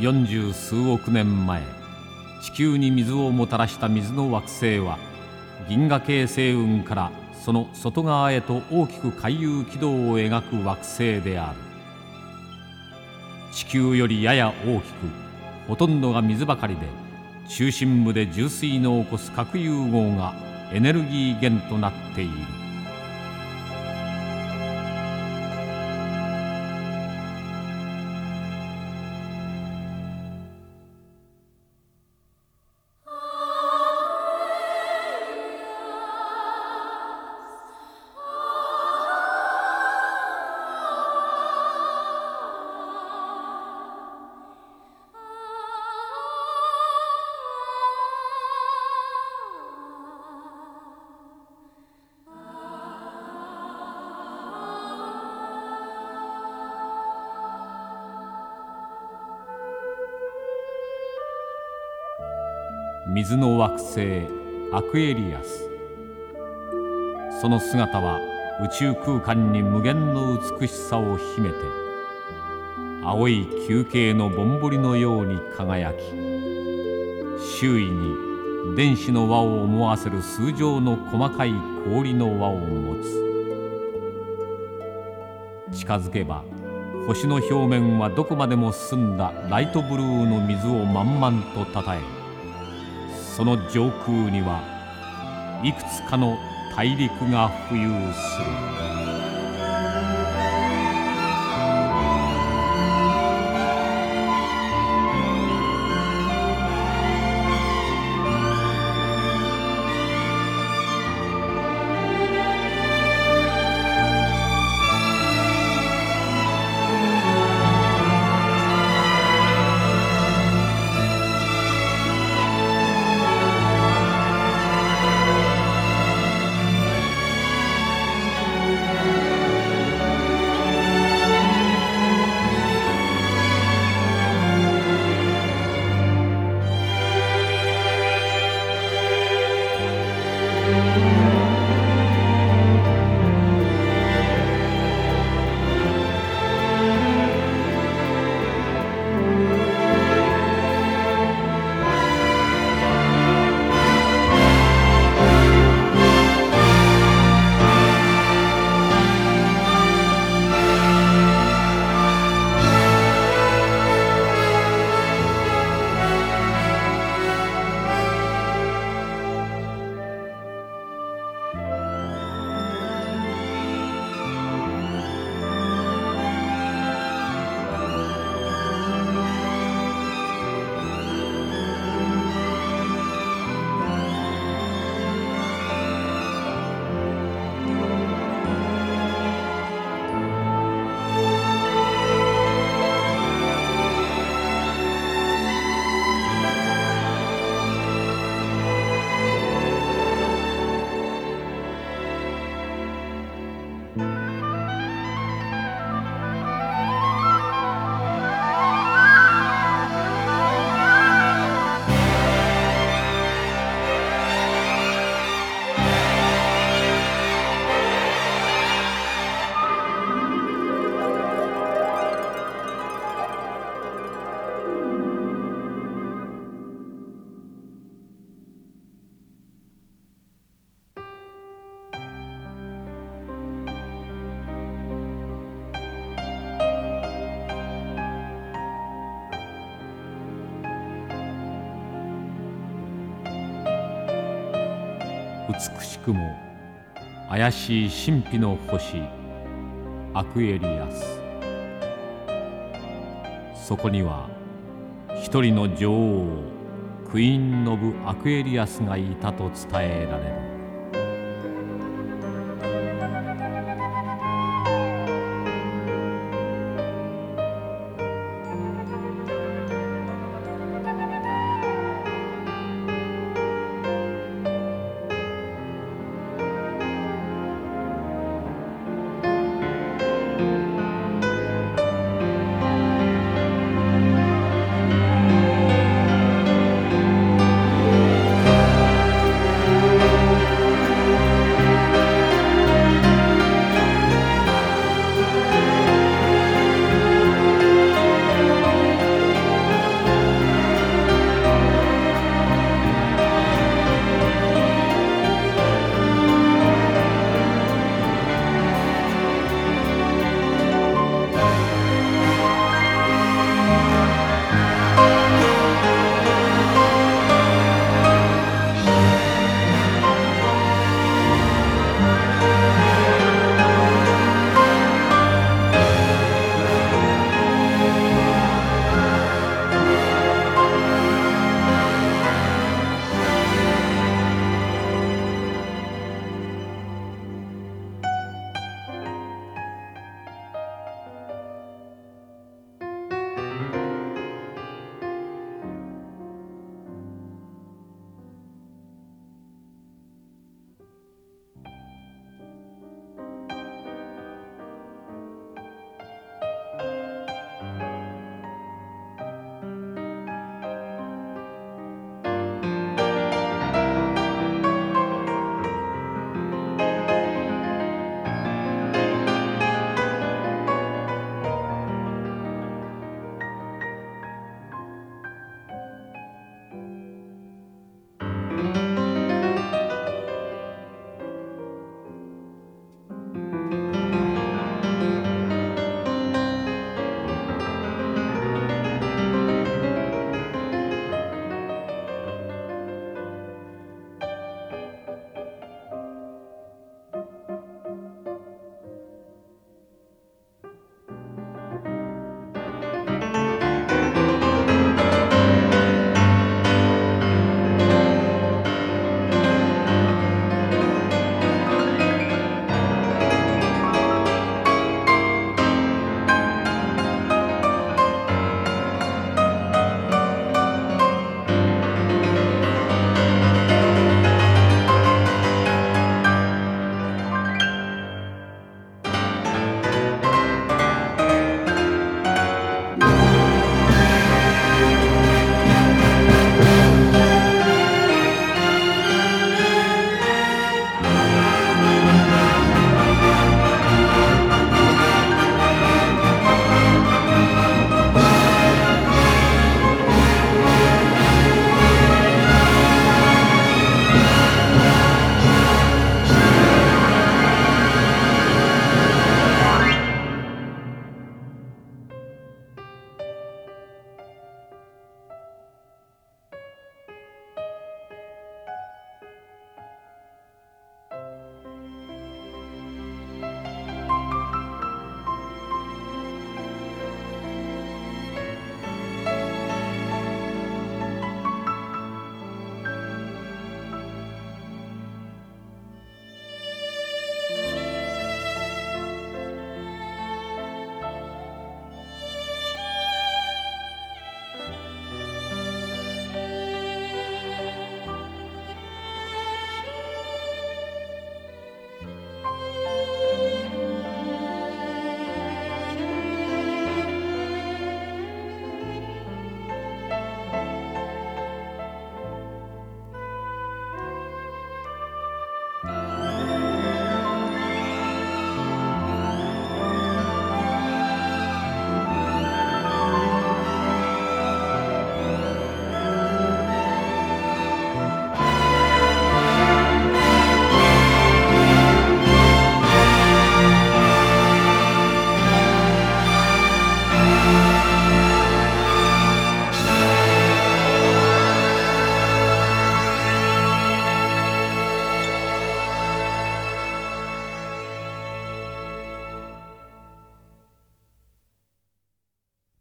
40数億年前、地球に水をもたらした水の惑星は、銀河系星雲からその外側へと大きく回遊軌道を描く惑星である。地球よりやや大きく、ほとんどが水ばかりで、中心部で重水の起こす核融合がエネルギー源となっている。水の惑星アクエリアス。その姿は宇宙空間に無限の美しさを秘めて、青い球形のぼんぼりのように輝き、周囲に電子の輪を思わせる数状の細かい氷の輪を持つ。近づけば星の表面はどこまでも澄んだライトブルーの水を満々とたたえ、その上空にはいくつかの大陸が浮遊する。美しくも怪しい神秘の星アクエリアス。そこには一人の女王クイーン・オブ・アクエリアスがいたと伝えられる。